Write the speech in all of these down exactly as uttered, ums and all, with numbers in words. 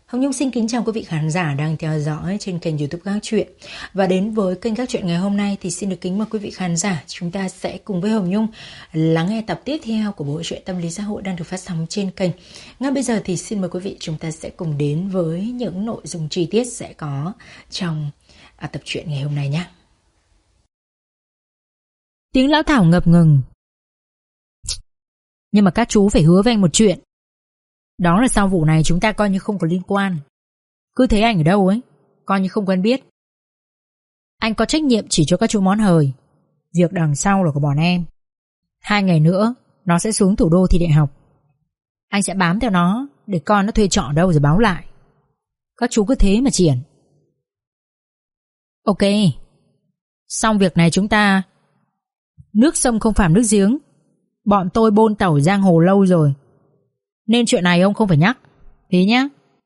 Hồng Nhung xin kính chào quý vị khán giả đang theo dõi trên kênh YouTube Các Chuyện. Và đến với kênh Các Chuyện ngày hôm nay thì xin được kính mời quý vị khán giả, chúng ta sẽ cùng với Hồng Nhung lắng nghe tập tiếp theo của bộ truyện tâm lý xã hội đang được phát sóng trên kênh. Ngay bây giờ thì xin mời quý vị chúng ta sẽ cùng đến với những nội dung chi tiết sẽ có trong à, tập truyện ngày hôm nay nhé. Tiếng lão Thảo ngập ngừng. Nhưng mà các chú phải hứa với anh một chuyện. Đó là sau vụ này chúng ta coi như không có liên quan. Cứ thấy anh ở đâu ấy, coi như không quen biết. Anh có trách nhiệm chỉ cho các chú món hời. Việc đằng sau là của bọn em. Hai ngày nữa nó sẽ xuống thủ đô thi đại học. Anh sẽ bám theo nó để coi nó thuê trọ ở đâu rồi báo lại. Các chú cứ thế mà triển. Ok. Xong việc này chúng ta nước sông không phạm nước giếng. Bọn tôi bôn tẩu giang hồ lâu rồi, nên chuyện này ông không phải nhắc. Thế nhá.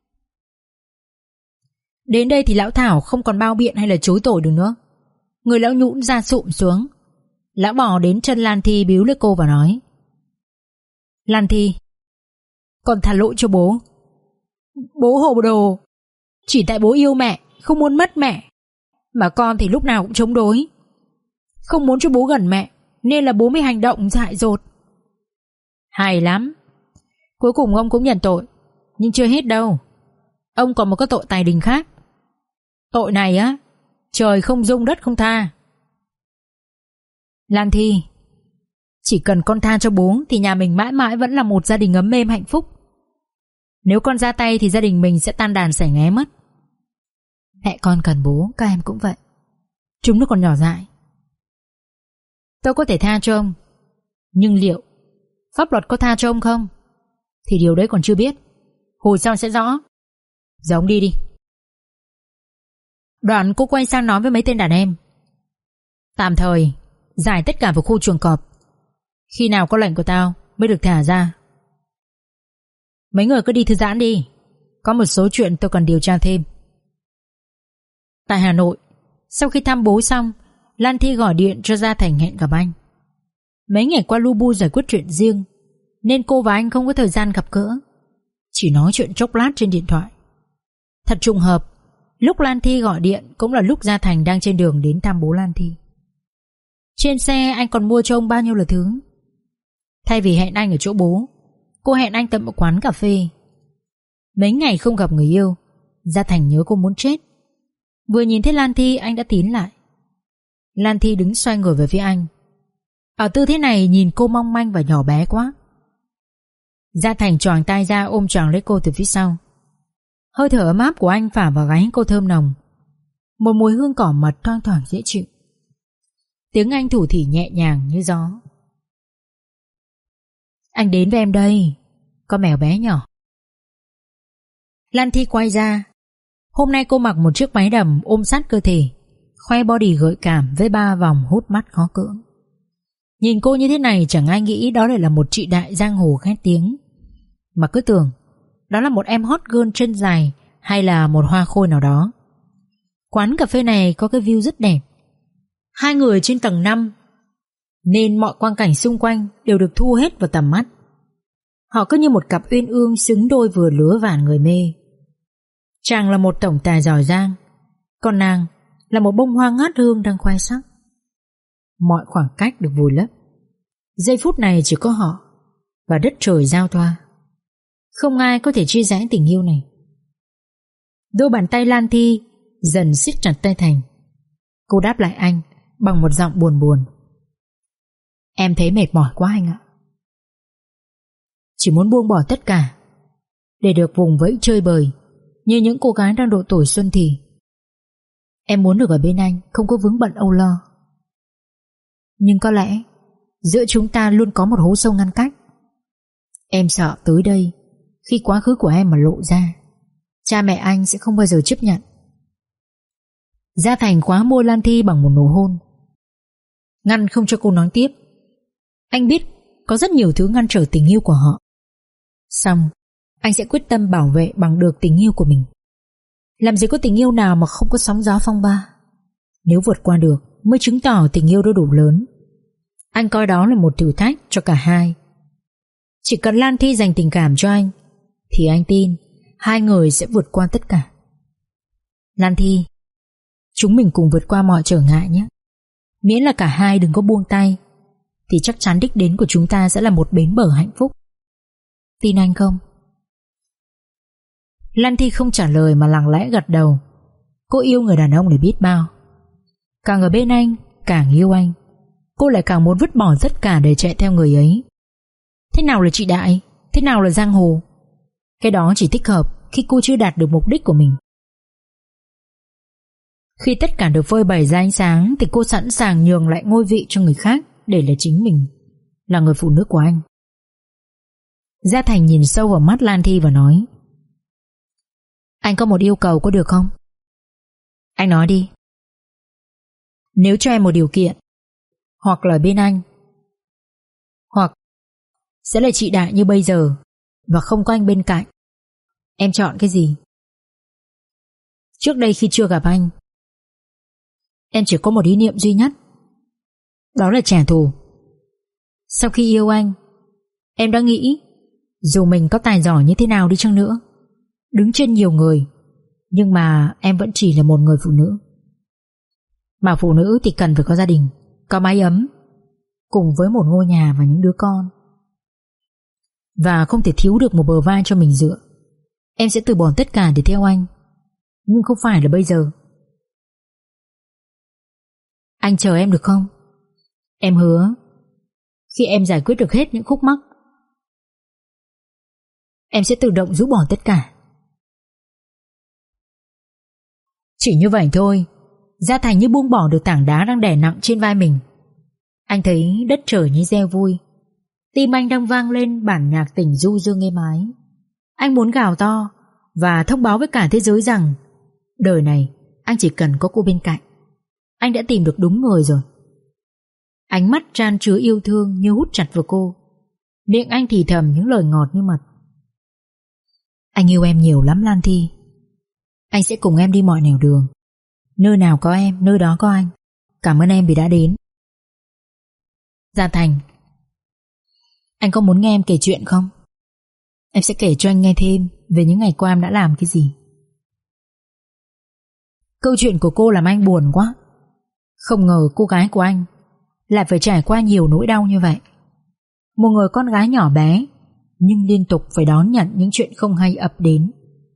Đến đây thì lão Thảo không còn bao biện hay là chối tội được nữa. Người lão nhũn ra sụm xuống. Lão bò đến chân Lan Thi bíu lấy cô và nói: Lan Thi, con thả lỗi cho bố. Bố hồ đồ. Chỉ tại bố yêu mẹ, không muốn mất mẹ, mà con thì lúc nào cũng chống đối. Không muốn cho bố gần mẹ, nên là bố mới hành động dại dột. Hay lắm. Cuối cùng ông cũng nhận tội. Nhưng chưa hết đâu. Ông còn một cái tội tài đình khác. Tội này á, trời không dung đất không tha. Lan Thi, chỉ cần con tha cho bố thì nhà mình mãi mãi vẫn là một gia đình ấm êm hạnh phúc. Nếu con ra tay thì gia đình mình sẽ tan đàn xẻ nghé mất. Mẹ con cần bố, các em cũng vậy. Chúng nó còn nhỏ dại. Tôi có thể tha cho ông, nhưng liệu pháp luật có tha cho ông không thì điều đấy còn chưa biết. Hồi sau sẽ rõ. Giờ ông đi đi. Đoạn cô quay sang nói với mấy tên đàn em: Tạm thời giải tất cả vào khu chuồng cọp. Khi nào có lệnh của tao mới được thả ra. Mấy người cứ đi thư giãn đi. Có một số chuyện tôi cần điều tra thêm. Tại Hà Nội, sau khi thăm bố xong, Lan Thi gọi điện cho Gia Thành hẹn gặp anh. Mấy ngày qua lu bu giải quyết chuyện riêng, nên cô và anh không có thời gian gặp gỡ, chỉ nói chuyện chốc lát trên điện thoại. Thật trùng hợp, lúc Lan Thi gọi điện cũng là lúc Gia Thành đang trên đường đến thăm bố Lan Thi. Trên xe anh còn mua cho ông bao nhiêu là thứ. Thay vì hẹn anh ở chỗ bố, cô hẹn anh tận một quán cà phê. Mấy ngày không gặp người yêu, Gia Thành nhớ cô muốn chết. Vừa nhìn thấy Lan Thi anh đã tiến lại. Lan Thi đứng xoay người về phía anh. Ở tư thế này nhìn cô mong manh và nhỏ bé quá. Gia Thành choàng tay ra ôm choàng lấy cô từ phía sau. Hơi thở ấm áp của anh phả vào gáy cô thơm nồng. Một mùi hương cỏ mật thoang thoảng dễ chịu. Tiếng anh thủ thỉ nhẹ nhàng như gió. Anh đến với em đây, con mèo bé nhỏ. Lan Thi quay ra. Hôm nay cô mặc một chiếc váy đầm ôm sát cơ thể, khoe body gợi cảm với ba vòng hút mắt khó cưỡng. Nhìn cô như thế này chẳng ai nghĩ đó lại là một chị đại giang hồ khét tiếng, mà cứ tưởng đó là một em hot girl chân dài hay là một hoa khôi nào đó. Quán cà phê này có cái view rất đẹp. Hai người trên tầng năm, nên mọi quang cảnh xung quanh đều được thu hết vào tầm mắt. Họ cứ như một cặp uyên ương xứng đôi vừa lứa vạn người mê. Chàng là một tổng tài giỏi giang, còn nàng là một bông hoa ngát hương đang khoe sắc. Mọi khoảng cách được vùi lấp. Giây phút này chỉ có họ và đất trời giao thoa. Không ai có thể chia rẽ tình yêu này. Đôi bàn tay Lan Thi dần siết chặt tay Thành. Cô đáp lại anh bằng một giọng buồn buồn: Em thấy mệt mỏi quá anh ạ. Chỉ muốn buông bỏ tất cả để được vùng vẫy chơi bời như những cô gái đang độ tuổi xuân thì. Em muốn được ở bên anh, không có vướng bận âu lo. Nhưng có lẽ giữa chúng ta luôn có một hố sâu ngăn cách. Em sợ tới đây, khi quá khứ của em mà lộ ra, cha mẹ anh sẽ không bao giờ chấp nhận. Gia Thành khóa môi Lan Thi bằng một nụ hôn, ngăn không cho cô nói tiếp. Anh biết có rất nhiều thứ ngăn trở tình yêu của họ. Xong anh sẽ quyết tâm bảo vệ bằng được tình yêu của mình. Làm gì có tình yêu nào mà không có sóng gió phong ba. Nếu vượt qua được mới chứng tỏ tình yêu đã đủ lớn. Anh coi đó là một thử thách cho cả hai. Chỉ cần Lan Thi dành tình cảm cho anh thì anh tin Hai người sẽ vượt qua tất cả. Lan Thi, chúng mình cùng vượt qua mọi trở ngại nhé. Miễn là cả hai đừng có buông tay, thì chắc chắn đích đến của chúng ta sẽ là một bến bờ hạnh phúc. Tin anh không? Lan Thi không trả lời mà lặng lẽ gật đầu. Cô yêu người đàn ông này biết bao. Càng ở bên anh, càng yêu anh, cô lại càng muốn vứt bỏ tất cả để chạy theo người ấy. Thế nào là chị Đại? Thế nào là giang hồ? Cái đó chỉ thích hợp khi cô chưa đạt được mục đích của mình. Khi tất cả được phơi bày ra ánh sáng thì cô sẵn sàng nhường lại ngôi vị cho người khác để là chính mình, là người phụ nữ của anh. Gia Thành nhìn sâu vào mắt Lan Thi và nói: Anh có một yêu cầu có được không? Anh nói đi. Nếu cho em một điều kiện, hoặc là bên anh, hoặc sẽ là chị Đại như bây giờ và không có anh bên cạnh, em chọn cái gì? Trước đây khi chưa gặp anh, em chỉ có một ý niệm duy nhất, đó là trả thù. Sau khi yêu anh, em đã nghĩ dù mình có tài giỏi như thế nào đi chăng nữa, đứng trên nhiều người, nhưng mà em vẫn chỉ là một người phụ nữ. Mà phụ nữ thì cần phải có gia đình, có mái ấm, cùng với một ngôi nhà và những đứa con, và không thể thiếu được một bờ vai cho mình dựa. Em sẽ từ bỏ tất cả để theo anh, nhưng không phải là bây giờ. Anh chờ em được không? Em hứa khi em giải quyết được hết những khúc mắc, em sẽ tự động rũ bỏ tất cả. Chỉ như vậy thôi, Gia Thành như buông bỏ được tảng đá đang đè nặng trên vai mình. Anh thấy đất trời như reo vui. Tim anh đang vang lên bản nhạc tình du dương êm ái. Anh muốn gào to và thông báo với cả thế giới rằng đời này anh chỉ cần có cô bên cạnh. Anh đã tìm được đúng người rồi. Ánh mắt tràn chứa yêu thương như hút chặt vào cô. Miệng anh thì thầm những lời ngọt như mật. Anh yêu em nhiều lắm Lan Thi. Anh sẽ cùng em đi mọi nẻo đường. Nơi nào có em, nơi đó có anh. Cảm ơn em vì đã đến. Gia Thành, anh có muốn nghe em kể chuyện không? Em sẽ kể cho anh nghe thêm về những ngày qua em đã làm cái gì. Câu chuyện của cô làm anh buồn quá. Không ngờ cô gái của anh lại phải trải qua nhiều nỗi đau như vậy. Một người con gái nhỏ bé, nhưng liên tục phải đón nhận những chuyện không hay ập đến.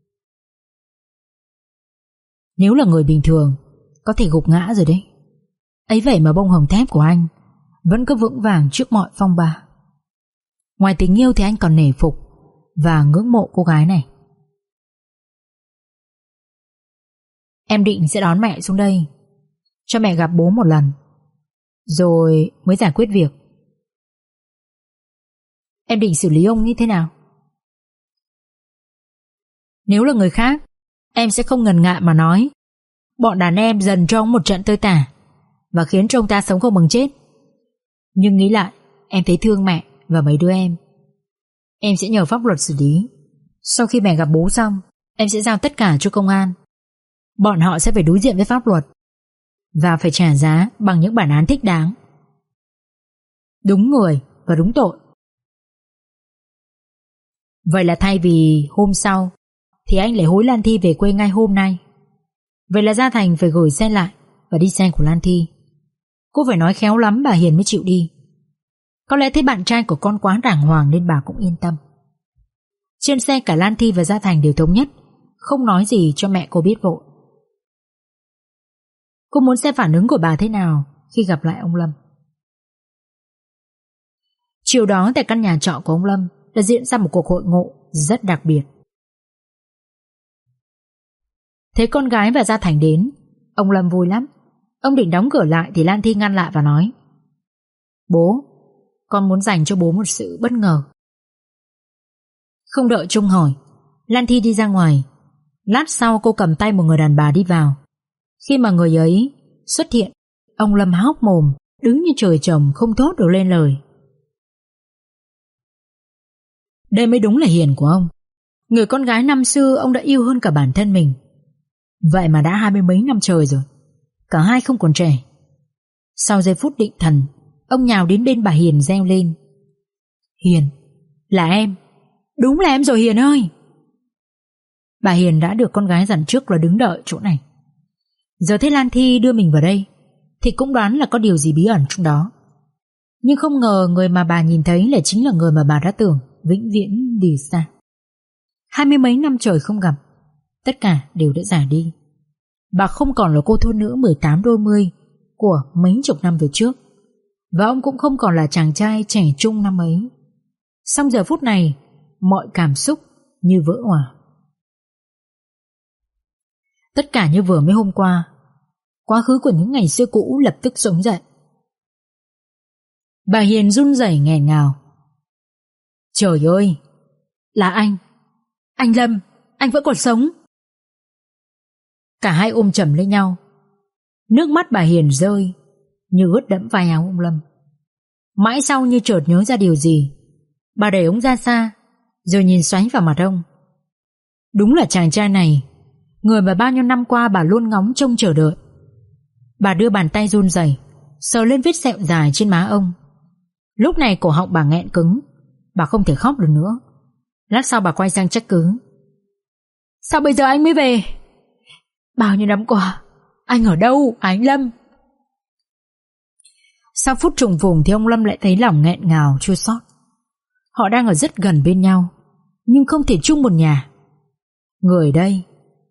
Nếu là người bình thường, có thể gục ngã rồi đấy. Ấy vậy mà bông hồng thép của anh vẫn cứ vững vàng trước mọi phong ba. Ngoài tình yêu thì anh còn nể phục và ngưỡng mộ cô gái này. Em định sẽ đón mẹ xuống đây, cho mẹ gặp bố một lần, rồi mới giải quyết việc. Em định xử lý ông như thế nào? Nếu là người khác, em sẽ không ngần ngại mà nói bọn đàn em dần cho ông một trận tơi tả và khiến cho ông ta sống không bằng chết. Nhưng nghĩ lại, em thấy thương mẹ và mấy đứa em. Em sẽ nhờ pháp luật xử lý. Sau khi mẹ gặp bố xong, em sẽ giao tất cả cho công an. Bọn họ sẽ phải đối diện với pháp luật và phải trả giá bằng những bản án thích đáng. Đúng người và đúng tội. Vậy là thay vì hôm sau thì anh lại hối Lan Thi về quê ngay hôm nay. Vậy là Gia Thành phải gửi xe lại và đi xe của Lan Thi. Cô phải nói khéo lắm bà Hiền mới chịu đi. Có lẽ thấy bạn trai của con quá đàng hoàng nên bà cũng yên tâm. Trên xe cả Lan Thi và Gia Thành đều thống nhất không nói gì cho mẹ cô biết vội. Cô muốn xem phản ứng của bà thế nào khi gặp lại ông Lâm. Chiều đó tại căn nhà trọ của ông Lâm đã diễn ra một cuộc hội ngộ rất đặc biệt. Thấy con gái và Gia Thành đến, ông Lâm vui lắm. Ông định đóng cửa lại thì Lan Thi ngăn lại và nói: Bố, con muốn dành cho bố một sự bất ngờ. Không đợi Trung hỏi, Lan Thi đi ra ngoài. Lát sau cô cầm tay một người đàn bà đi vào. Khi mà người ấy xuất hiện, ông Lâm há hốc mồm, đứng như trời trồng không thốt được lên lời. Đây mới đúng là Hiền của ông. Người con gái năm xưa ông đã yêu hơn cả bản thân mình. Vậy mà đã hai mươi mấy năm trời rồi, cả hai không còn trẻ. Sau giây phút định thần, ông nhào đến bên bà Hiền reo lên: Hiền, là em. Đúng là em rồi Hiền ơi. Bà Hiền đã được con gái dặn trước là đứng đợi chỗ này. Giờ thấy Lan Thi đưa mình vào đây thì cũng đoán là có điều gì bí ẩn trong đó. Nhưng không ngờ người mà bà nhìn thấy lại chính là người mà bà đã tưởng vĩnh viễn đi xa. Hai mươi mấy năm trời không gặp, tất cả đều đã già đi. Bà không còn là cô thôn nữ mười tám đôi mươi của mấy chục năm về trước, và ông cũng không còn là chàng trai trẻ trung năm ấy. Song giờ phút này, mọi cảm xúc như vỡ òa. Tất cả như vừa mới hôm qua, quá khứ của những ngày xưa cũ lập tức sống dậy. Bà Hiền run rẩy nghẹn ngào. Trời ơi, là anh, anh Lâm, anh vẫn còn sống. Cả hai ôm chầm lấy nhau. Nước mắt bà Hiền rơi như ướt đẫm vai áo ông Lâm. Mãi sau như chợt nhớ ra điều gì, bà đẩy ông ra xa, rồi nhìn xoáy vào mặt ông. Đúng là chàng trai này, người mà bao nhiêu năm qua bà luôn ngóng trông chờ đợi. Bà đưa bàn tay run rẩy sờ lên vết sẹo dài trên má ông. Lúc này cổ họng bà nghẹn cứng, bà không thể khóc được nữa. Lát sau bà quay sang trách cứ. Sao bây giờ anh mới về? Bao nhiêu năm qua anh ở đâu anh Lâm? Sau phút trùng vùng thì ông Lâm lại thấy lòng nghẹn ngào chua xót. Họ đang ở rất gần bên nhau, nhưng không thể chung một nhà. Người đây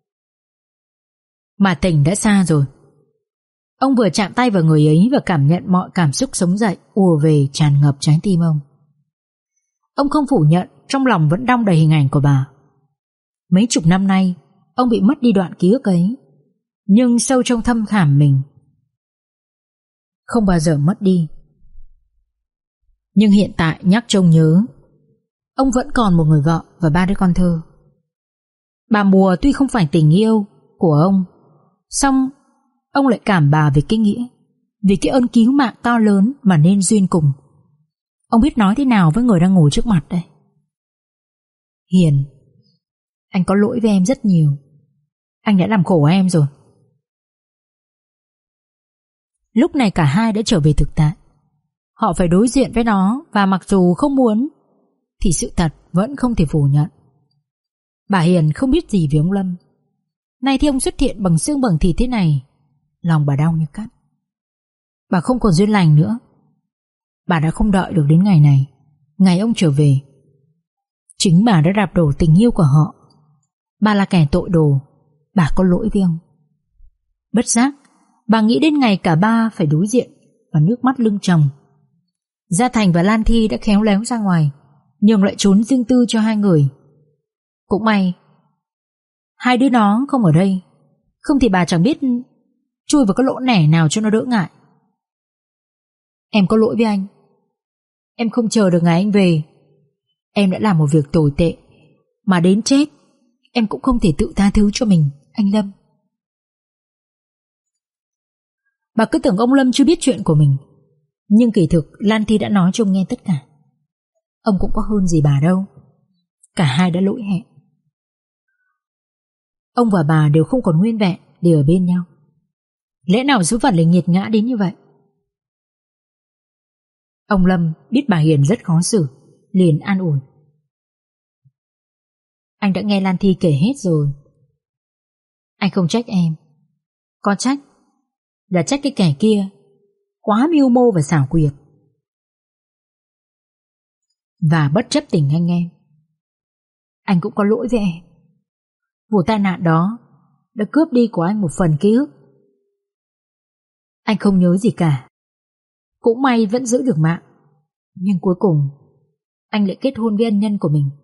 mà tình đã xa rồi. Ông vừa chạm tay vào người ấy và cảm nhận mọi cảm xúc sống dậy ùa về tràn ngập trái tim ông. Ông không phủ nhận trong lòng vẫn đong đầy hình ảnh của bà. Mấy chục năm nay ông bị mất đi đoạn ký ức ấy, nhưng sâu trong thâm khảm mình không bao giờ mất đi. Nhưng hiện tại nhắc trông nhớ, ông vẫn còn một người vợ và ba đứa con thơ. Bà Mùa tuy không phải tình yêu của ông, song ông lại cảm bà về cái nghĩa, vì cái ơn cứu mạng to lớn mà nên duyên cùng. Ông biết nói thế nào với người đang ngồi trước mặt đây? Hiền, anh có lỗi với em rất nhiều. Anh đã làm khổ em rồi. Lúc này cả hai đã trở về thực tại. Họ phải đối diện với nó, và mặc dù không muốn thì sự thật vẫn không thể phủ nhận. Bà Hiền không biết gì về ông Lâm. Nay thì ông xuất hiện bằng xương bằng thịt thế này, lòng bà đau như cắt. Bà không còn duyên lành nữa. Bà đã không đợi được đến ngày này, ngày ông trở về. Chính bà đã đạp đổ tình yêu của họ. Bà là kẻ tội đồ, bà có lỗi với ông. Bất giác bà nghĩ đến ngày cả ba phải đối diện và nước mắt lưng tròng. Gia Thành và Lan Thi đã khéo léo ra ngoài, nhường lại trốn riêng tư cho hai người. Cũng may hai đứa nó không ở đây, không thì bà chẳng biết chui vào cái lỗ nẻ nào cho nó đỡ ngại. Em có lỗi với anh. Em không chờ được ngày anh về. Em đã làm một việc tồi tệ mà đến chết em cũng không thể tự tha thứ cho mình, anh Lâm. Bà cứ tưởng ông Lâm chưa biết chuyện của mình, nhưng kỳ thực Lan Thi đã nói cho ông nghe tất cả. Ông cũng có hơn gì bà đâu. Cả hai đã lỗi hẹn. Ông và bà đều không còn nguyên vẹn để ở bên nhau. Lẽ nào số phận lại nghiệt ngã đến như vậy? Ông Lâm biết bà Hiền rất khó xử, liền an ủi. Anh đã nghe Lan Thi kể hết rồi. Anh không trách em. Có trách là trách cái kẻ kia quá mưu mô và xảo quyệt. Và bất chấp tình anh em, anh cũng có lỗi với em. Vụ tai nạn đó đã cướp đi của anh một phần ký ức. Anh không nhớ gì cả. Cũng may vẫn giữ được mạng. Nhưng cuối cùng anh lại kết hôn với ân nhân của mình.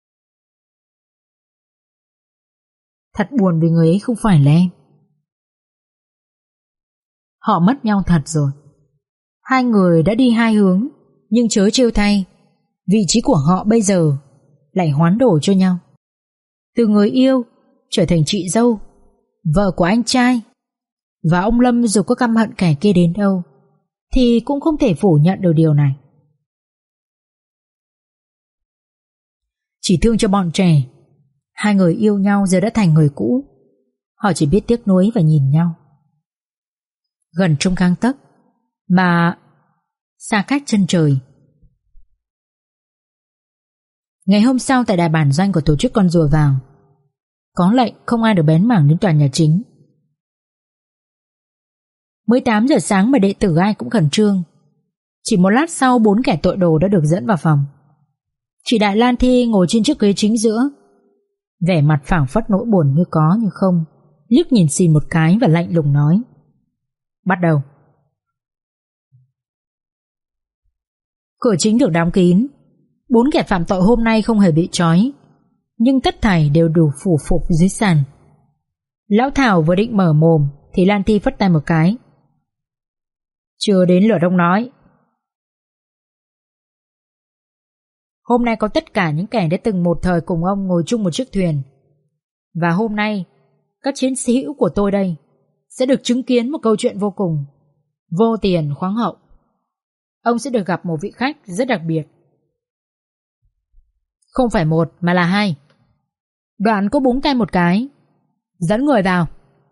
Thật buồn vì người ấy không phải là em. Họ mất nhau thật rồi. Hai người đã đi hai hướng, nhưng chớ trêu thay, vị trí của họ bây giờ lại hoán đổi cho nhau. Từ người yêu trở thành chị dâu, vợ của anh trai. Và ông Lâm dù có căm hận kẻ kia đến đâu thì cũng không thể phủ nhận được điều này. Chỉ thương cho bọn trẻ, hai người yêu nhau giờ đã thành người cũ. Họ chỉ biết tiếc nuối và nhìn nhau. Gần trong gang tấc mà xa cách chân trời. Ngày hôm sau tại đại bản doanh của tổ chức Con Rùa Vàng, Có lệnh không ai được bén mảng đến tòa nhà chính. Mới tám giờ sáng mà đệ tử ai cũng khẩn trương. Chỉ một lát sau, bốn kẻ tội đồ đã được dẫn vào phòng. Chỉ Đại Lan Thi ngồi trên chiếc ghế chính giữa, vẻ mặt phảng phất nỗi buồn như có như không, liếc nhìn Xin một cái và lạnh lùng nói: Bắt đầu. Cửa chính được đóng kín. Bốn kẻ phạm tội hôm nay không hề bị trói, nhưng tất thảy đều đủ phủ phục dưới sàn. Lão Thảo vừa định mở mồm thì Lan Thi phất tay một cái: Chưa đến lượt ông nói. Hôm nay có tất cả những kẻ đã từng một thời cùng ông ngồi chung một chiếc thuyền. Và hôm nay, các chiến sĩ hữu của tôi đây sẽ được chứng kiến một câu chuyện vô cùng vô tiền khoáng hậu. Ông sẽ được gặp một vị khách rất đặc biệt. Không phải một mà là hai. Đoạn có búng tay một cái: Dẫn người vào.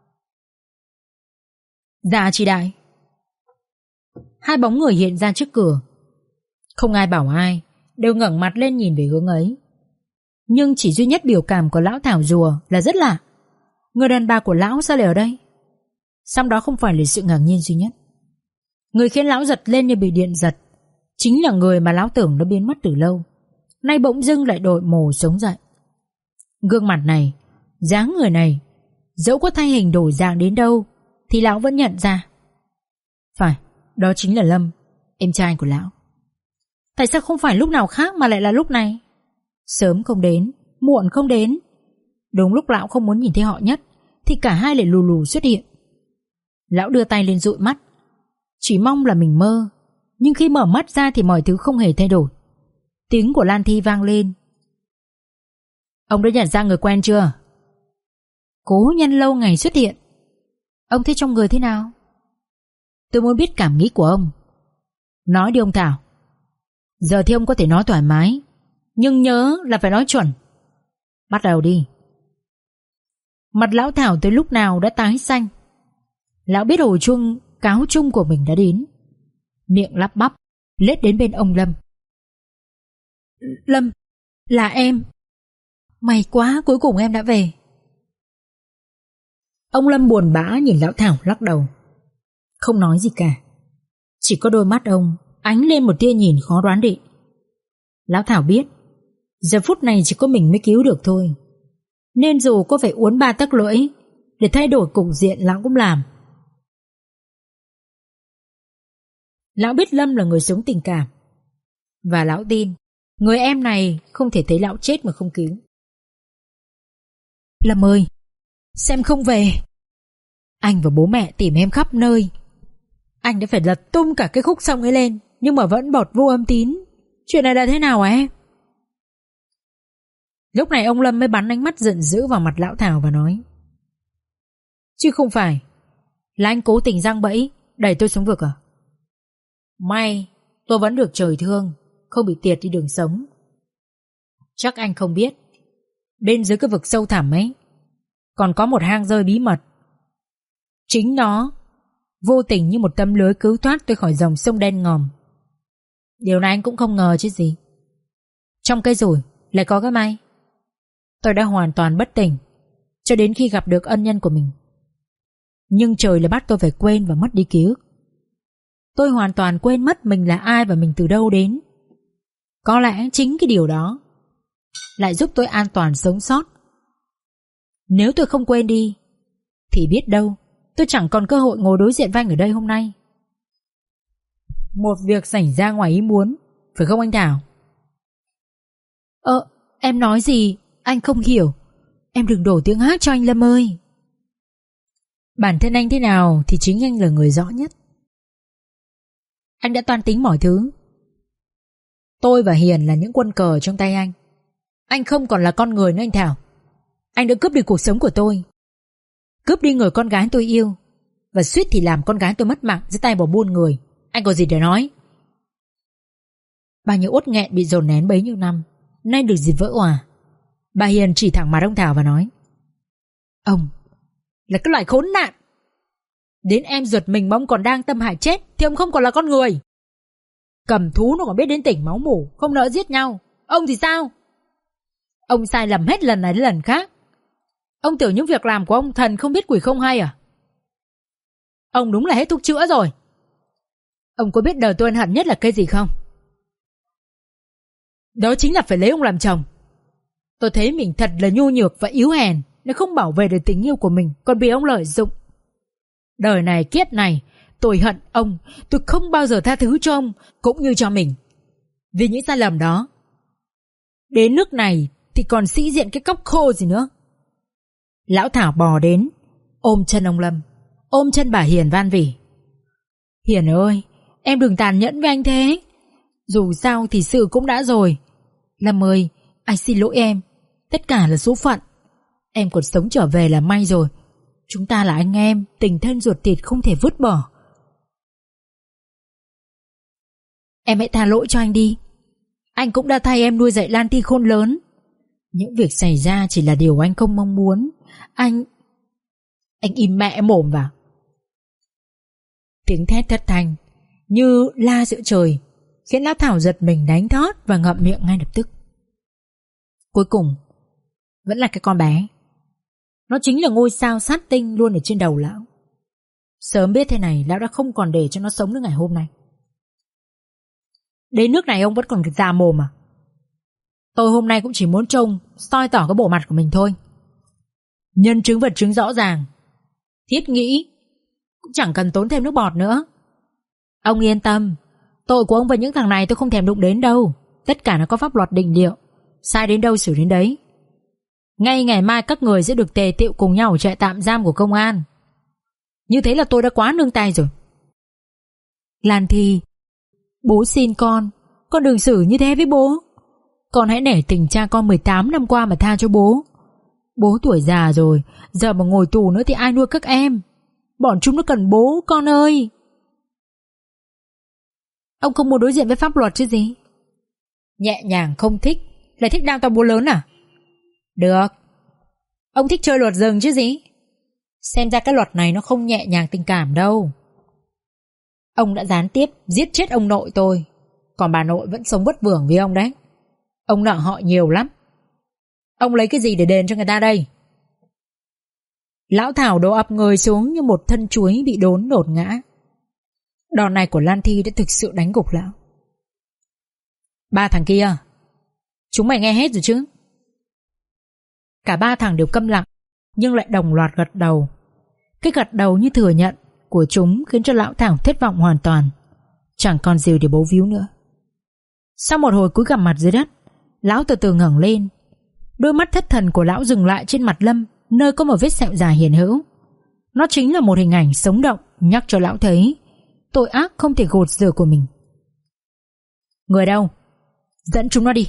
Dạ chị Đại. Hai bóng người hiện ra trước cửa. Không ai bảo ai, đều ngẩng mặt lên nhìn về hướng ấy. Nhưng chỉ duy nhất biểu cảm của lão Thảo rùa là rất lạ. Người đàn bà của lão sao lại ở đây? Xong đó không phải là sự ngạc nhiên duy nhất. Người khiến lão giật lên như bị điện giật chính là người mà lão tưởng đã biến mất từ lâu, nay bỗng dưng lại đội mồ sống dậy. Gương mặt này, dáng người này, dẫu có thay hình đổi dạng đến đâu thì lão vẫn nhận ra. Phải, đó chính là Lâm, em trai của lão. Tại sao không phải lúc nào khác mà lại là lúc này? Sớm không đến, muộn không đến. Đúng lúc lão không muốn nhìn thấy họ nhất thì cả hai lại lù lù xuất hiện. Lão đưa tay lên dụi mắt, chỉ mong là mình mơ. Nhưng khi mở mắt ra thì mọi thứ không hề thay đổi. Tiếng của Lan Thi vang lên: Ông đã nhận ra người quen chưa? Cố nhân lâu ngày xuất hiện. Ông thấy trong người thế nào? Tôi muốn biết cảm nghĩ của ông. Nói đi ông Thảo. Giờ thì ông có thể nói thoải mái, nhưng nhớ là phải nói chuẩn. Bắt đầu đi. Mặt lão Thảo tới lúc nào đã tái xanh. Lão biết hồi chuông cáo chung của mình đã đến. Miệng lắp bắp lết đến bên ông Lâm. Lâm, là em. May quá, cuối cùng em đã về. Ông Lâm buồn bã nhìn lão Thảo lắc đầu, không nói gì cả. Chỉ có đôi mắt ông ánh lên một tia nhìn khó đoán định. Lão Thảo biết giờ phút này chỉ có mình mới cứu được thôi, nên dù có phải uốn ba tấc lưỡi để thay đổi cục diện lão cũng làm. Lão biết Lâm là người sống tình cảm, và lão tin người em này không thể thấy lão chết mà không cứu. Lâm ơi, xem không về. Anh và bố mẹ tìm em khắp nơi. Anh đã phải lật tung cả cái khúc sông ấy lên, nhưng mà vẫn bọt vô âm tín. Chuyện này là thế nào hả em? Lúc này ông Lâm mới bắn ánh mắt giận dữ vào mặt lão Thảo và nói: Chứ không phải là anh cố tình giăng bẫy đẩy tôi xuống vực à? May tôi vẫn được trời thương, không bị tiệt đi đường sống. Chắc anh không biết, bên dưới cái vực sâu thẳm ấy còn có một hang rơi bí mật. Chính nó vô tình như một tấm lưới cứu thoát tôi khỏi dòng sông đen ngòm. Điều này anh cũng không ngờ chứ gì. Trong cái rủi lại có cái may. Tôi đã hoàn toàn bất tỉnh cho đến khi gặp được ân nhân của mình. Nhưng trời lại bắt tôi phải quên và mất đi ký ức. Tôi hoàn toàn quên mất mình là ai và mình từ đâu đến. Có lẽ chính cái điều đó lại giúp tôi an toàn sống sót. Nếu tôi không quên đi thì biết đâu tôi chẳng còn cơ hội ngồi đối diện với anh ở đây hôm nay. Một việc xảy ra ngoài ý muốn, phải không anh Thảo? Ờ, em nói gì anh không hiểu. Em đừng đổ tiếng hát cho anh Lâm ơi. Bản thân anh thế nào thì chính anh là người rõ nhất. Anh đã toan tính mọi thứ. Tôi và Hiền là những quân cờ trong tay anh. Anh không còn là con người nữa anh Thảo. Anh đã cướp đi cuộc sống của tôi, cướp đi người con gái tôi yêu, và suýt thì làm con gái tôi mất mạng dưới tay bọn buôn người. Anh có gì để nói? Bao nhiêu uất nghẹn bị dồn nén bấy nhiêu năm nay được dịp vỡ òa. Bà Hiền chỉ thẳng mặt ông Thảo và nói: Ông là cái loại khốn nạn. Đến em ruột mình mà ông còn đang tâm hại chết thì ông không còn là con người. Cầm thú nó còn biết đến tỉnh máu mủ, không nỡ giết nhau. Ông thì sao? Ông sai lầm hết lần này đến lần khác. Ông tưởng những việc làm của ông thần không biết quỷ không hay à? Ông đúng là hết thuốc chữa rồi. Ông có biết đời tôi ân hận nhất là cái gì không? Đó chính là phải lấy ông làm chồng. Tôi thấy mình thật là nhu nhược và yếu hèn nếu không bảo vệ được tình yêu của mình, còn bị ông lợi dụng. Đời này kiếp này tôi hận ông. Tôi không bao giờ tha thứ cho ông cũng như cho mình vì những sai lầm đó. Đến nước này thì còn sĩ diện cái cóc khô gì nữa. Lão Thảo bò đến, ôm chân ông Lâm, ôm chân bà Hiền van vỉ. Hiền ơi, em đừng tàn nhẫn với anh thế. Dù sao thì sự cũng đã rồi. Lâm ơi, anh xin lỗi em. Tất cả là số phận. Em còn sống trở về là may rồi. Chúng ta là anh em, tình thân ruột thịt không thể vứt bỏ. Em hãy tha lỗi cho anh đi. Anh cũng đã thay em nuôi dạy Lan Thi khôn lớn. Những việc xảy ra chỉ là điều anh không mong muốn. Anh... Anh im mẹ mồm vào. Tiếng thét thất thanh như la giữa trời khiến Lão Thảo giật mình đánh thót và ngậm miệng ngay lập tức. Cuối cùng vẫn là cái con bé. Nó chính là ngôi sao sát tinh luôn ở trên đầu lão. Sớm biết thế này, lão đã không còn để cho nó sống đến ngày hôm nay. Đến nước này ông vẫn còn già mồm à? Tôi hôm nay cũng chỉ muốn trông soi tỏ cái bộ mặt của mình thôi. Nhân chứng vật chứng rõ ràng, thiết nghĩ cũng chẳng cần tốn thêm nước bọt nữa. Ông yên tâm, tội của ông và những thằng này tôi không thèm đụng đến đâu. Tất cả nó có pháp luật định liệu, sai đến đâu xử đến đấy. Ngay ngày mai các người sẽ được tề tựu cùng nhau ở trại tạm giam của công an. Như thế là tôi đã quá nương tay rồi. Lan Thi, bố xin con, con đừng xử như thế với bố. Con hãy nể tình cha con mười tám năm qua mà tha cho bố. Bố tuổi già rồi, giờ mà ngồi tù nữa thì ai nuôi các em? Bọn chúng nó cần bố con ơi. Ông không muốn đối diện với pháp luật chứ gì? Nhẹ nhàng không thích, lại thích đao to búa lớn à? Được. Ông thích chơi luật rừng chứ gì? Xem ra cái luật này nó không nhẹ nhàng tình cảm đâu. Ông đã gián tiếp giết chết ông nội tôi, còn bà nội vẫn sống vất vưởng với ông đấy. Ông nợ họ nhiều lắm. Ông lấy cái gì để đền cho người ta đây? Lão Thảo đổ ập người xuống như một thân chuối bị đốn đột ngã. Đòn này của Lan Thi đã thực sự đánh gục lão. Ba thằng kia, chúng mày nghe hết rồi chứ? Cả ba thằng đều câm lặng, nhưng lại đồng loạt gật đầu. Cái gật đầu như thừa nhận của chúng khiến cho Lão Thảo thất vọng hoàn toàn, chẳng còn gì để bấu víu nữa. Sau một hồi cúi gằm mặt dưới đất, lão từ từ ngẩng lên. Đôi mắt thất thần của lão dừng lại trên mặt Lâm, nơi có một vết sẹo dài hiển hữu. Nó chính là một hình ảnh sống động nhắc cho lão thấy tội ác không thể gột rửa của mình. Người đâu? Dẫn chúng nó đi.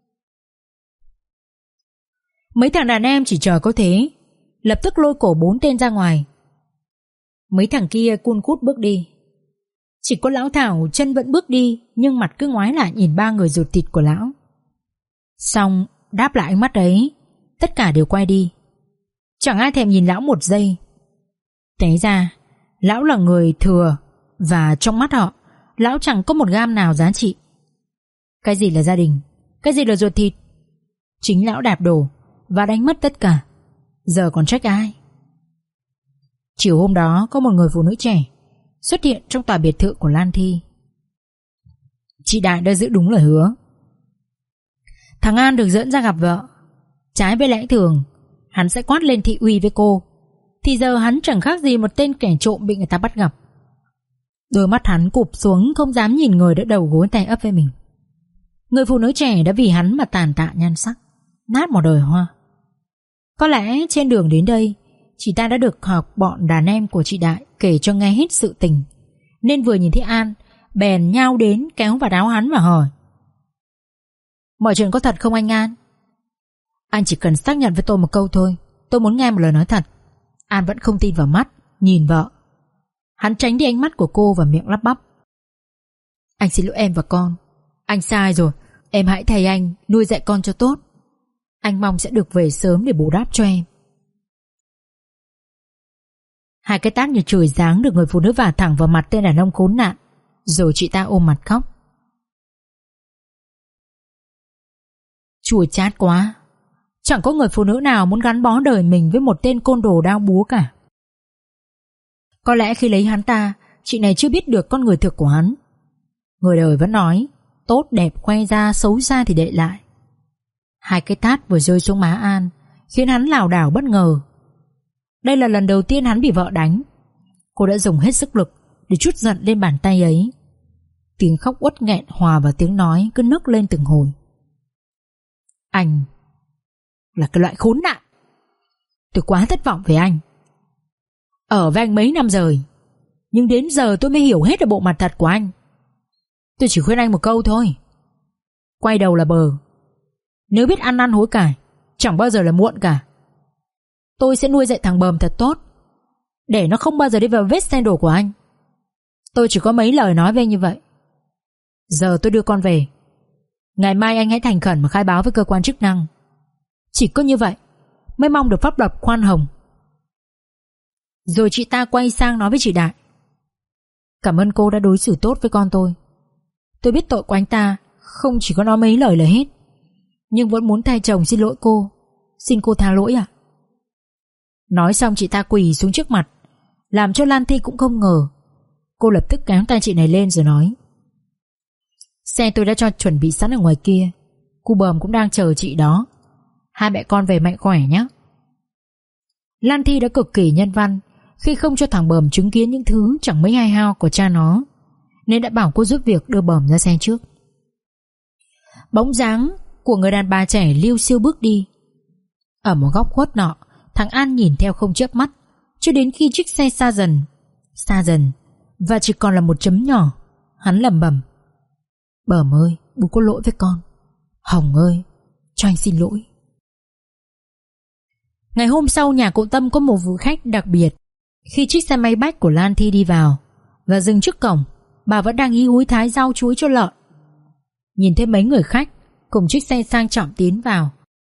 Mấy thằng đàn em chỉ chờ có thế, lập tức lôi cổ bốn tên ra ngoài. Mấy thằng kia cun cút bước đi. Chỉ có Lão Thảo chân vẫn bước đi, nhưng mặt cứ ngoái lại nhìn ba người ruột thịt của lão. Xong đáp lại ánh mắt ấy, tất cả đều quay đi. Chẳng ai thèm nhìn lão một giây. Té ra lão là người thừa, và trong mắt họ, lão chẳng có một gam nào giá trị. Cái gì là gia đình, cái gì là ruột thịt? Chính lão đạp đổ và đánh mất tất cả. Giờ còn trách ai? Chiều hôm đó có một người phụ nữ trẻ xuất hiện trong tòa biệt thự của Lan Thi. Chị Đại đã giữ đúng lời hứa. Thằng An được dẫn ra gặp vợ. Trái với lẽ thường, hắn sẽ quát lên thị uy với cô, thì giờ hắn chẳng khác gì một tên kẻ trộm bị người ta bắt gặp. Đôi mắt hắn cụp xuống, không dám nhìn người đã đầu gối tay ấp với mình. Người phụ nữ trẻ đã vì hắn mà tàn tạ nhan sắc, nát một đời hoa. Có lẽ trên đường đến đây, chị ta đã được học bọn đàn em của chị Đại kể cho nghe hết sự tình, nên vừa nhìn thấy An, bèn nhao đến kéo vào áo hắn và hỏi: Mọi chuyện có thật không anh An? Anh chỉ cần xác nhận với tôi một câu thôi, tôi muốn nghe một lời nói thật. An vẫn không tin vào mắt, nhìn vợ. Hắn tránh đi ánh mắt của cô và miệng lắp bắp: Anh xin lỗi em và con. Anh sai rồi, em hãy thay anh nuôi dạy con cho tốt. Anh mong sẽ được về sớm để bù đắp cho em. Hai cái tát như chùi giáng được người phụ nữ vả thẳng vào mặt tên đàn ông khốn nạn, rồi chị ta ôm mặt khóc. Chua chát quá. Chẳng có người phụ nữ nào muốn gắn bó đời mình với một tên côn đồ đao búa cả. Có lẽ khi lấy hắn ta, chị này chưa biết được con người thực của hắn. Người đời vẫn nói tốt đẹp khoe ra, xấu xa thì đậy lại. Hai cái tát vừa rơi xuống má An khiến hắn lảo đảo bất ngờ. Đây là lần đầu tiên hắn bị vợ đánh. Cô đã dùng hết sức lực để trút giận lên bàn tay ấy. Tiếng khóc uất nghẹn hòa vào tiếng nói cứ nức lên từng hồi. Anh là cái loại khốn nạn. Tôi quá thất vọng về anh. Ở với anh mấy năm rồi, nhưng đến giờ tôi mới hiểu hết được bộ mặt thật của anh. Tôi chỉ khuyên anh một câu thôi: quay đầu là bờ. Nếu biết ăn năn hối cải, chẳng bao giờ là muộn cả. Tôi sẽ nuôi dạy thằng bờm thật tốt, để nó không bao giờ đi vào vết xe đổ của anh. Tôi chỉ có mấy lời nói với anh như vậy. Giờ tôi đưa con về. Ngày mai anh hãy thành khẩn mà khai báo với cơ quan chức năng. Chỉ có như vậy mới mong được pháp luật khoan hồng. Rồi chị ta quay sang nói với chị Đại: cảm ơn cô đã đối xử tốt với con tôi. Tôi biết tội của anh ta không chỉ có nói mấy lời là hết, nhưng vẫn muốn thay chồng xin lỗi cô. Xin cô tha lỗi ạ. Nói xong chị ta quỳ xuống trước mặt, làm cho Lan Thi cũng không ngờ. Cô lập tức kéo tay chị này lên rồi nói: xe tôi đã cho chuẩn bị sẵn ở ngoài kia, cu bờm cũng đang chờ chị đó. Hai mẹ con về mạnh khỏe nhé. Lan Thi đã cực kỳ nhân văn khi không cho thằng bờm chứng kiến những thứ chẳng mấy hay ho của cha nó, nên đã bảo cô giúp việc đưa bờm ra xe trước. Bóng dáng của người đàn bà trẻ liêu xiêu bước đi. Ở một góc khuất nọ, thằng An nhìn theo không chớp mắt cho đến khi chiếc xe xa dần, xa dần và chỉ còn là một chấm nhỏ. Hắn lẩm bẩm: Bờm ơi, bố có lỗi với con. Hồng ơi, cho anh xin lỗi. Ngày hôm sau, nhà cụ Tâm có một vị khách đặc biệt. Khi chiếc xe máy bách của Lan Thi đi vào và dừng trước cổng, bà vẫn đang hí húi thái rau chuối cho lợn. Nhìn thấy mấy người khách cùng chiếc xe sang trọng tiến vào,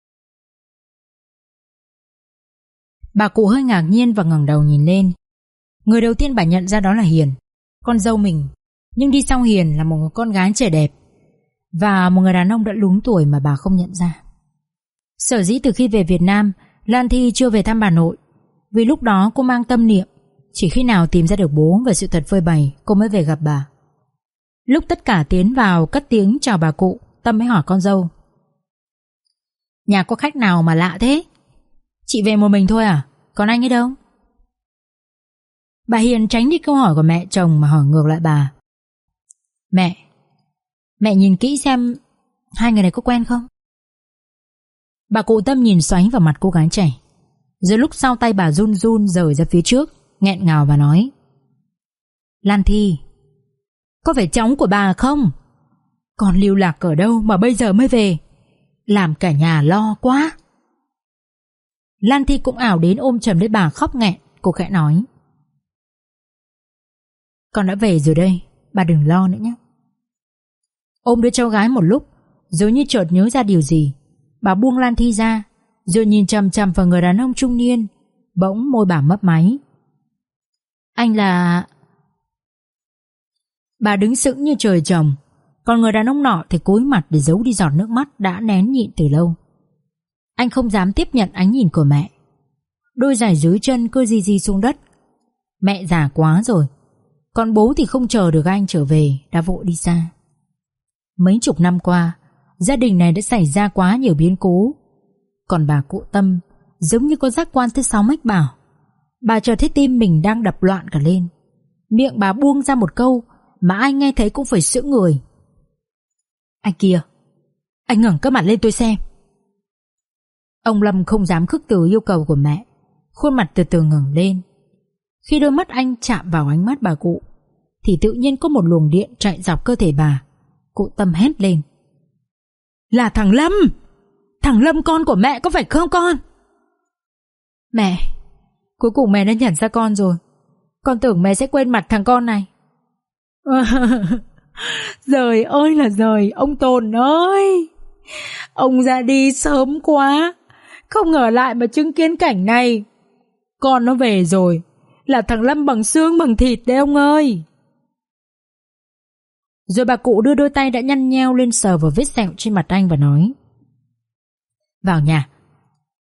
bà cụ hơi ngạc nhiên và ngẩng đầu nhìn lên. Người đầu tiên bà nhận ra đó là Hiền, con dâu mình. Nhưng đi sau Hiền là một con gái trẻ đẹp và một người đàn ông đã lún tuổi mà bà không nhận ra. Sở dĩ từ khi về Việt Nam, Lan Thi chưa về thăm bà nội, vì lúc đó cô mang tâm niệm chỉ khi nào tìm ra được bố và sự thật phơi bày, cô mới về gặp bà. Lúc tất cả tiến vào cất tiếng chào bà cụ, Tâm mới hỏi con dâu: nhà có khách nào mà lạ thế? Chị về một mình thôi à? Còn anh ấy đâu? Bà Hiền tránh đi câu hỏi của mẹ chồng mà hỏi ngược lại bà: Mẹ, mẹ nhìn kỹ xem hai người này có quen không? Bà cụ Tâm nhìn xoáy vào mặt cô gái trẻ, rồi lúc sau tay bà run run rời ra phía trước, nghẹn ngào và nói: Lan Thi, có phải cháu của bà không? Con lưu lạc ở đâu mà bây giờ mới về, làm cả nhà lo quá. Lan Thi cũng ảo đến ôm chầm lấy bà khóc nghẹn. Cô khẽ nói: Con đã về rồi đây, bà đừng lo nữa nhé. Ôm đứa cháu gái một lúc, rồi như chợt nhớ ra điều gì, bà buông Lan Thi ra, rồi nhìn chằm chằm vào người đàn ông trung niên. Bỗng môi bà mấp máy: Anh là... Bà đứng sững như trời trồng, còn người đàn ông nọ thì cúi mặt để giấu đi giọt nước mắt đã nén nhịn từ lâu. Anh không dám tiếp nhận ánh nhìn của mẹ. Đôi giày dưới chân cứ di di xuống đất. Mẹ già quá rồi, còn bố thì không chờ được anh trở về, đã vội đi xa. Mấy chục năm qua, gia đình này đã xảy ra quá nhiều biến cố. Còn bà cụ Tâm giống như có giác quan thứ sáu mách bảo. Bà chợt thấy tim mình đang đập loạn cả lên. Miệng bà buông ra một câu mà ai nghe thấy cũng phải sững người: Anh kia, anh ngẩng cái mặt lên tôi xem. Ông Lâm không dám khước từ yêu cầu của mẹ, khuôn mặt từ từ ngẩng lên. Khi đôi mắt anh chạm vào ánh mắt bà cụ thì tự nhiên có một luồng điện chạy dọc cơ thể bà. Cụ Tâm hét lên: Là thằng Lâm! Thằng Lâm con của mẹ có phải không con? Mẹ, cuối cùng mẹ đã nhận ra con rồi. Con tưởng mẹ sẽ quên mặt thằng con này. Giời ơi là giời, ông Tồn ơi! Ông ra đi sớm quá, không ngờ lại mà chứng kiến cảnh này. Con nó về rồi, là thằng Lâm bằng xương bằng thịt đấy ông ơi. Rồi bà cụ đưa đôi tay đã nhăn nheo lên sờ vào vết sẹo trên mặt anh và nói: Vào nhà,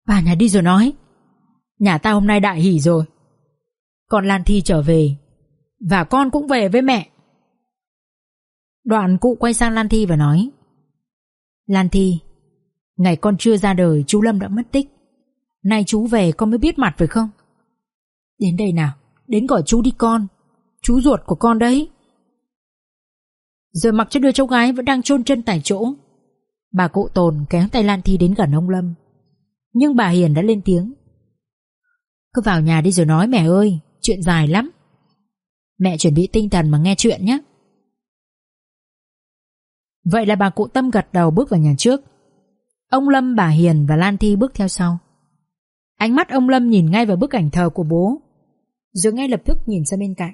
Bà nhà đi rồi nói. Nhà tao hôm nay đại hỉ rồi. Con Lan Thi trở về, và con cũng về với mẹ. Đoạn cụ quay sang Lan Thi và nói: Lan Thi, ngày con chưa ra đời chú Lâm đã mất tích. Nay chú về con mới biết mặt phải không? Đến đây nào, đến gọi chú đi con. Chú ruột của con đấy. Rồi mặc cho đứa cháu gái vẫn đang chôn chân tại chỗ, bà cụ Tồn kéo tay Lan Thi đến gần ông Lâm. Nhưng bà Hiền đã lên tiếng: Cứ vào nhà đi rồi nói mẹ ơi, chuyện dài lắm. Mẹ chuẩn bị tinh thần mà nghe chuyện nhé. Vậy là bà cụ Tâm gật đầu bước vào nhà trước. Ông Lâm, bà Hiền và Lan Thi bước theo sau. Ánh mắt ông Lâm nhìn ngay vào bức ảnh thờ của bố, rồi ngay lập tức nhìn sang bên cạnh,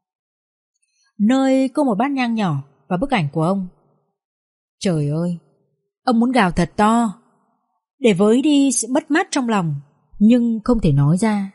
nơi có một bát nhang nhỏ và bức ảnh của ông. Trời ơi, ông muốn gào thật to để với đi sự mất mát trong lòng, nhưng không thể nói ra.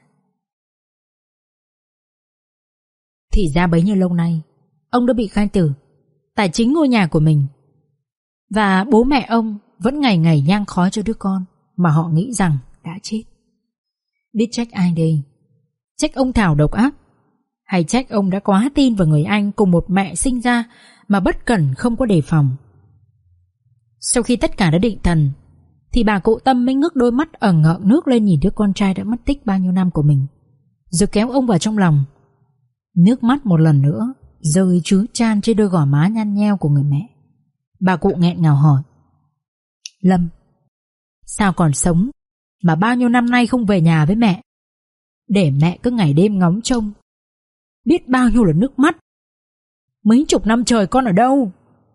Thì ra bấy nhiêu lâu nay ông đã bị khai tử tại chính ngôi nhà của mình, và bố mẹ ông vẫn ngày ngày nhang khói cho đứa con mà họ nghĩ rằng đã chết. Biết trách ai đây? Trách ông Thảo độc ác, hay trách ông đã quá tin vào người anh cùng một mẹ sinh ra mà bất cẩn không có đề phòng? Sau khi tất cả đã định thần, thì bà cụ Tâm mới ngước đôi mắt ẩn ngợn nước lên nhìn đứa con trai đã mất tích bao nhiêu năm của mình, rồi kéo ông vào trong lòng. Nước mắt một lần nữa rơi chứa chan trên đôi gò má nhăn nheo của người mẹ. Bà cụ nghẹn ngào hỏi: Lâm, sao còn sống mà bao nhiêu năm nay không về nhà với mẹ, để mẹ cứ ngày đêm ngóng trông? Biết bao nhiêu là nước mắt. Mấy chục năm trời con ở đâu?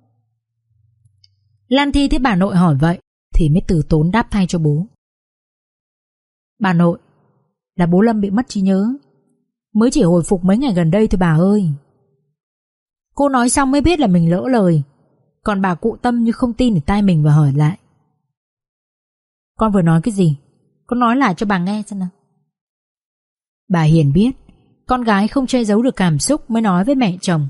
Lan Thi thấy bà nội hỏi vậy thì mới từ tốn đáp thay cho bố: Bà nội, là bố Lâm bị mất trí nhớ, mới chỉ hồi phục mấy ngày gần đây thôi bà ơi. Cô nói xong mới biết là mình lỡ lời. Còn bà cụ Tâm như không tin ở tai mình và hỏi lại: Con vừa nói cái gì? Con nói lại cho bà nghe xem nào. Bà Hiền biết con gái không che giấu được cảm xúc mới nói với mẹ chồng: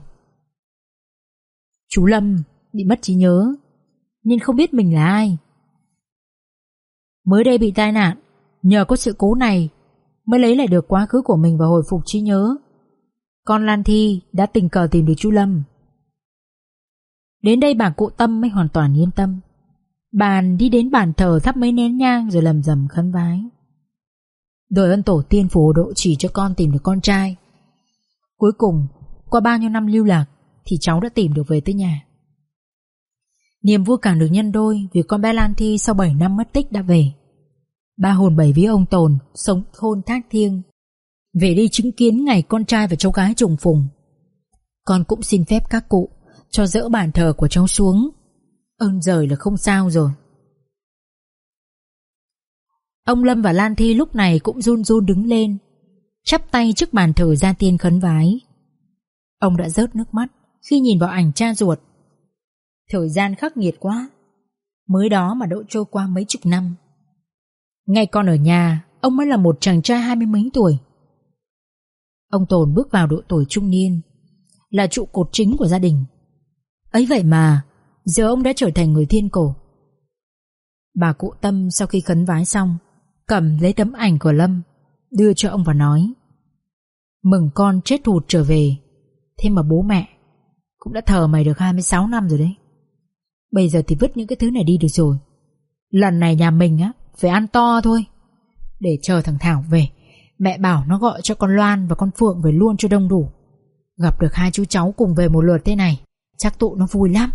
Chú Lâm bị mất trí nhớ, nhưng không biết mình là ai. Mới đây bị tai nạn, nhờ có sự cố này mới lấy lại được quá khứ của mình và hồi phục trí nhớ. Con Lan Thi đã tình cờ tìm được chú Lâm. Đến đây bà cụ Tâm mới hoàn toàn yên tâm. Bà đi đến bàn thờ thắp mấy nén nhang rồi lầm rầm khấn vái: Đời ơn tổ tiên phù hộ độ chỉ cho con tìm được con trai. Cuối cùng, qua bao nhiêu năm lưu lạc thì cháu đã tìm được về tới nhà. Niềm vui càng được nhân đôi vì con bé Lan Thi sau bảy năm mất tích đã về. Ba hồn bảy vía ông Tồn sống thôn Thác Thiêng về đi chứng kiến ngày con trai và cháu gái trùng phùng. Con cũng xin phép các cụ cho dỡ bàn thờ của cháu xuống. Ơn giời là không sao rồi. Ông Lâm và Lan Thi lúc này cũng run run đứng lên, chắp tay trước bàn thờ gia tiên khấn vái. Ông đã rớt nước mắt khi nhìn vào ảnh cha ruột. Thời gian khắc nghiệt quá, mới đó mà độ trôi qua mấy chục năm. Ngay còn ở nhà, ông mới là một chàng trai hai mươi mấy tuổi. Ông Tồn bước vào độ tuổi trung niên, là trụ cột chính của gia đình. Ấy vậy mà giờ ông đã trở thành người thiên cổ. Bà cụ Tâm sau khi khấn vái xong, cầm lấy tấm ảnh của Lâm đưa cho ông và nói: Mừng con chết hụt trở về. Thế mà bố mẹ cũng đã thờ mày được hai mươi sáu năm rồi đấy. Bây giờ thì vứt những cái thứ này đi được rồi. Lần này nhà mình á phải ăn to thôi. Để chờ thằng Thảo về, mẹ bảo nó gọi cho con Loan và con Phượng về luôn cho đông đủ. Gặp được hai chú cháu cùng về một lượt thế này, chắc tụi nó vui lắm.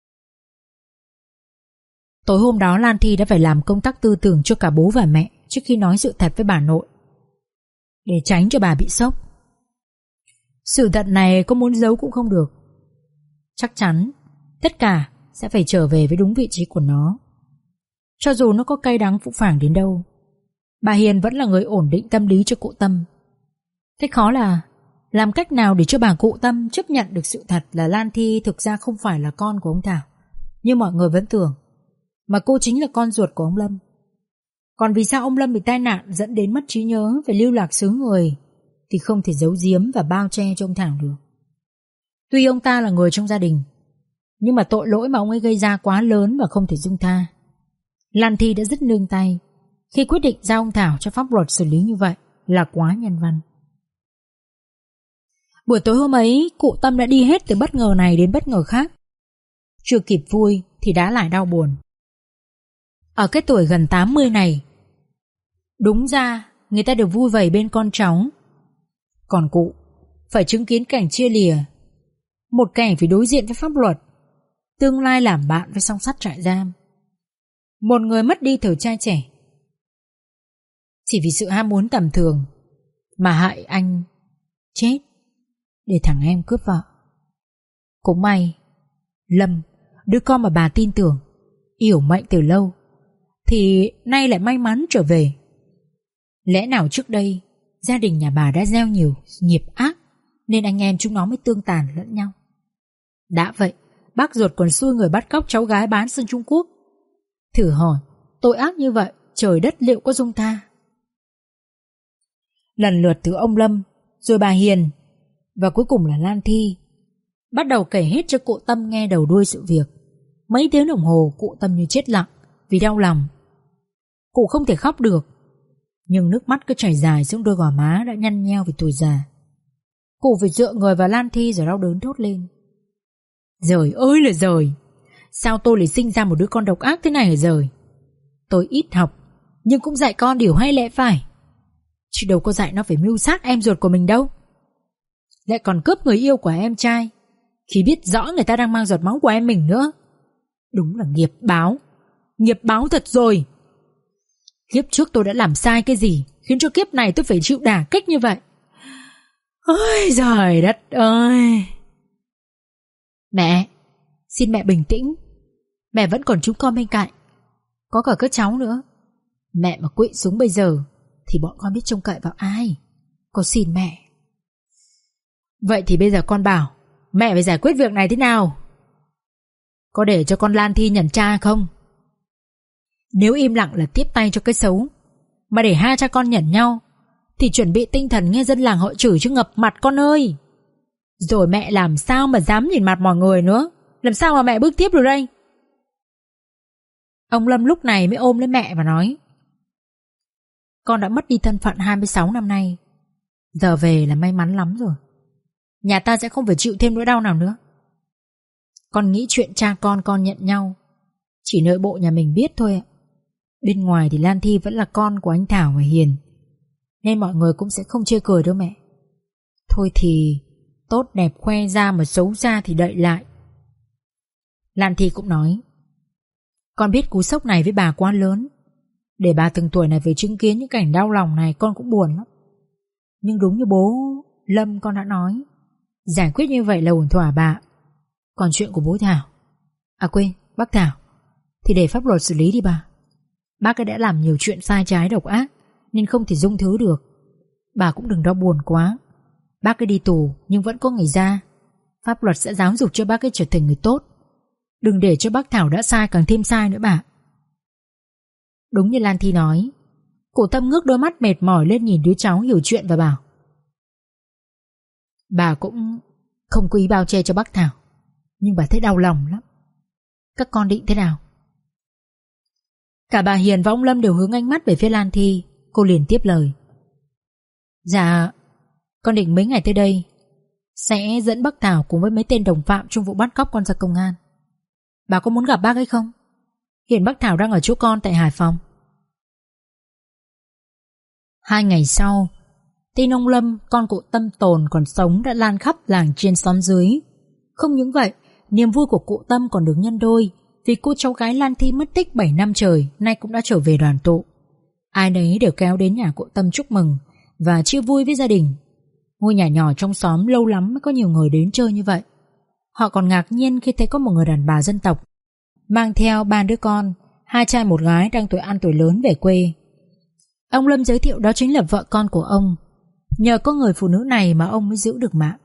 Tối hôm đó Lan Thi đã phải làm công tác tư tưởng cho cả bố và mẹ trước khi nói sự thật với bà nội, để tránh cho bà bị sốc. Sự thật này có muốn giấu cũng không được. Chắc chắn tất cả sẽ phải trở về với đúng vị trí của nó. Cho dù nó có cay đắng phũ phàng đến đâu, bà Hiền vẫn là người ổn định tâm lý cho cụ Tâm. Cách khó là làm cách nào để cho bà cụ Tâm chấp nhận được sự thật là Lan Thi thực ra không phải là con của ông Thảo như mọi người vẫn tưởng, mà cô chính là con ruột của ông Lâm. Còn vì sao ông Lâm bị tai nạn dẫn đến mất trí nhớ, phải lưu lạc xứ người, thì không thể giấu giếm và bao che cho ông Thảo được. Tuy ông ta là người trong gia đình, nhưng mà tội lỗi mà ông ấy gây ra quá lớn và không thể dung tha. Lan Thi đã rất nương tay, khi quyết định giao ông Thảo cho pháp luật xử lý như vậy là quá nhân văn. Buổi tối hôm ấy, cụ Tâm đã đi hết từ bất ngờ này đến bất ngờ khác. Chưa kịp vui thì đã lại đau buồn. Ở cái tuổi gần tám mươi này, đúng ra người ta được vui vầy bên con cháu, còn cụ phải chứng kiến cảnh chia lìa, một cảnh phải đối diện với pháp luật, tương lai làm bạn với song sắt trại giam. Một người mất đi thời trai trẻ chỉ vì sự ham muốn tầm thường mà hại anh chết để thằng em cướp vợ. Cũng may Lâm, đứa con mà bà tin tưởng, yểu mệnh từ lâu, thì nay lại may mắn trở về. Lẽ nào trước đây gia đình nhà bà đã gieo nhiều nghiệp ác nên anh em chúng nó mới tương tàn lẫn nhau. Đã vậy, bác ruột còn xui người bắt cóc cháu gái bán sang Trung Quốc. Thử hỏi, tội ác như vậy trời đất liệu có dung tha? Lần lượt từ ông Lâm, rồi bà Hiền, và cuối cùng là Lan Thi bắt đầu kể hết cho cụ Tâm nghe đầu đuôi sự việc. Mấy tiếng đồng hồ cụ Tâm như chết lặng vì đau lòng. Cụ không thể khóc được, nhưng nước mắt cứ chảy dài xuống đôi gò má đã nhăn nheo vì tuổi già. Cụ phải dựa người vào Lan Thi rồi đau đớn thốt lên: Giời ơi là giời, sao tôi lại sinh ra một đứa con độc ác thế này hả giời? Tôi ít học nhưng cũng dạy con điều hay lẽ phải, chứ đâu có dạy nó phải mưu sát em ruột của mình đâu. Lại còn cướp người yêu của em trai khi biết rõ người ta đang mang giọt máu của em mình nữa. Đúng là nghiệp báo, nghiệp báo thật rồi. Kiếp trước tôi đã làm sai cái gì khiến cho kiếp này tôi phải chịu đả kích như vậy? Ôi giời đất ơi! Mẹ, xin mẹ bình tĩnh. Mẹ vẫn còn chúng con bên cạnh, có cả các cháu nữa. Mẹ mà quỵ xuống bây giờ thì bọn con biết trông cậy vào ai? Con xin mẹ. Vậy thì bây giờ con bảo mẹ phải giải quyết việc này thế nào? Có để cho con Lan Thi nhận cha không? Nếu im lặng là tiếp tay cho cái xấu, mà để hai cha con nhận nhau thì chuẩn bị tinh thần nghe dân làng họ chửi chứ ngập mặt con ơi. Rồi mẹ làm sao mà dám nhìn mặt mọi người nữa? Làm sao mà mẹ bước tiếp được đây? Ông Lâm lúc này mới ôm lấy mẹ và nói: Con đã mất đi thân phận hai mươi sáu năm nay, giờ về là may mắn lắm rồi. Nhà ta sẽ không phải chịu thêm nỗi đau nào nữa. Con nghĩ chuyện cha con con nhận nhau chỉ nội bộ nhà mình biết thôi ạ. Bên ngoài thì Lan Thi vẫn là con của anh Thảo và Hiền, nên mọi người cũng sẽ không chê cười đâu mẹ. Thôi thì tốt đẹp khoe ra mà xấu ra thì đậy lại. Lan Thi cũng nói: Con biết cú sốc này với bà quá lớn, để bà từng tuổi này phải chứng kiến những cảnh đau lòng này con cũng buồn lắm. Nhưng đúng như bố Lâm con đã nói, giải quyết như vậy là ổn thỏa bà. Còn chuyện của bố Thảo, à quên, bác Thảo, thì để pháp luật xử lý đi bà. Bác ấy đã làm nhiều chuyện sai trái độc ác nên không thể dung thứ được. Bà cũng đừng đau buồn quá. Bác ấy đi tù nhưng vẫn có ngày ra. Pháp luật sẽ giáo dục cho bác ấy trở thành người tốt. Đừng để cho bác Thảo đã sai càng thêm sai nữa bà. Đúng như Lan Thi nói, cụ Tâm ngước đôi mắt mệt mỏi lên nhìn đứa cháu hiểu chuyện và bảo: Bà cũng không có ý bao che cho bác Thảo, nhưng bà thấy đau lòng lắm. Các con định thế nào? Cả bà Hiền và ông Lâm đều hướng ánh mắt về phía Lan Thi. Cô liền tiếp lời: Dạ, con định mấy ngày tới đây sẽ dẫn bác Thảo cùng với mấy tên đồng phạm trong vụ bắt cóc con ra công an. Bà có muốn gặp bác hay không? Hiện bác Thảo đang ở chỗ con tại Hải Phòng. Hai ngày sau, tin ông Lâm, con cụ Tâm Tồn còn sống đã lan khắp làng trên xóm dưới. Không những vậy, niềm vui của cụ Tâm còn được nhân đôi vì cô cháu gái Lan Thi mất tích bảy năm trời nay cũng đã trở về đoàn tụ. Ai nấy đều kéo đến nhà cụ Tâm chúc mừng và chia vui với gia đình. Ngôi nhà nhỏ trong xóm lâu lắm mới có nhiều người đến chơi như vậy. Họ còn ngạc nhiên khi thấy có một người đàn bà dân tộc mang theo ba đứa con, hai trai một gái đang tuổi ăn tuổi lớn về quê. Ông Lâm giới thiệu đó chính là vợ con của ông. Nhờ có người phụ nữ này mà ông mới giữ được mạng.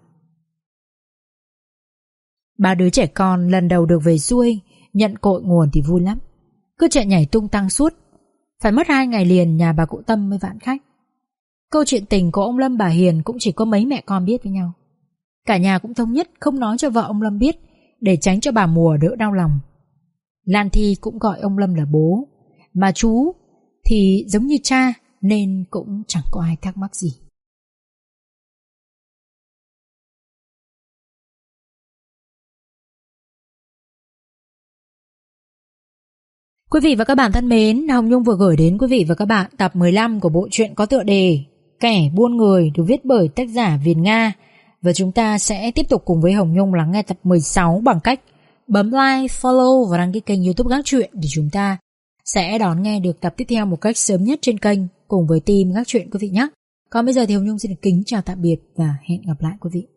Ba đứa trẻ con lần đầu được về xuôi nhận cội nguồn thì vui lắm, cứ chạy nhảy tung tăng suốt. Phải mất hai ngày liền nhà bà cụ Tâm mới vãn khách. Câu chuyện tình của ông Lâm bà Hiền cũng chỉ có mấy mẹ con biết với nhau. Cả nhà cũng thống nhất không nói cho vợ ông Lâm biết, để tránh cho bà Mùa đỡ đau lòng. Lan Thi cũng gọi ông Lâm là bố, mà chú thì giống như cha nên cũng chẳng có ai thắc mắc gì. Quý vị và các bạn thân mến, Hồng Nhung vừa gửi đến quý vị và các bạn tập mười lăm của bộ truyện có tựa đề Kẻ buôn người được viết bởi tác giả Viền Nga. Và chúng ta sẽ tiếp tục cùng với Hồng Nhung lắng nghe tập mười sáu bằng cách bấm like, follow và đăng ký kênh YouTube Gác Truyện để chúng ta sẽ đón nghe được tập tiếp theo một cách sớm nhất trên kênh cùng với team Gác Truyện quý vị nhé. Còn bây giờ thì Hồng Nhung xin được kính chào tạm biệt và hẹn gặp lại quý vị.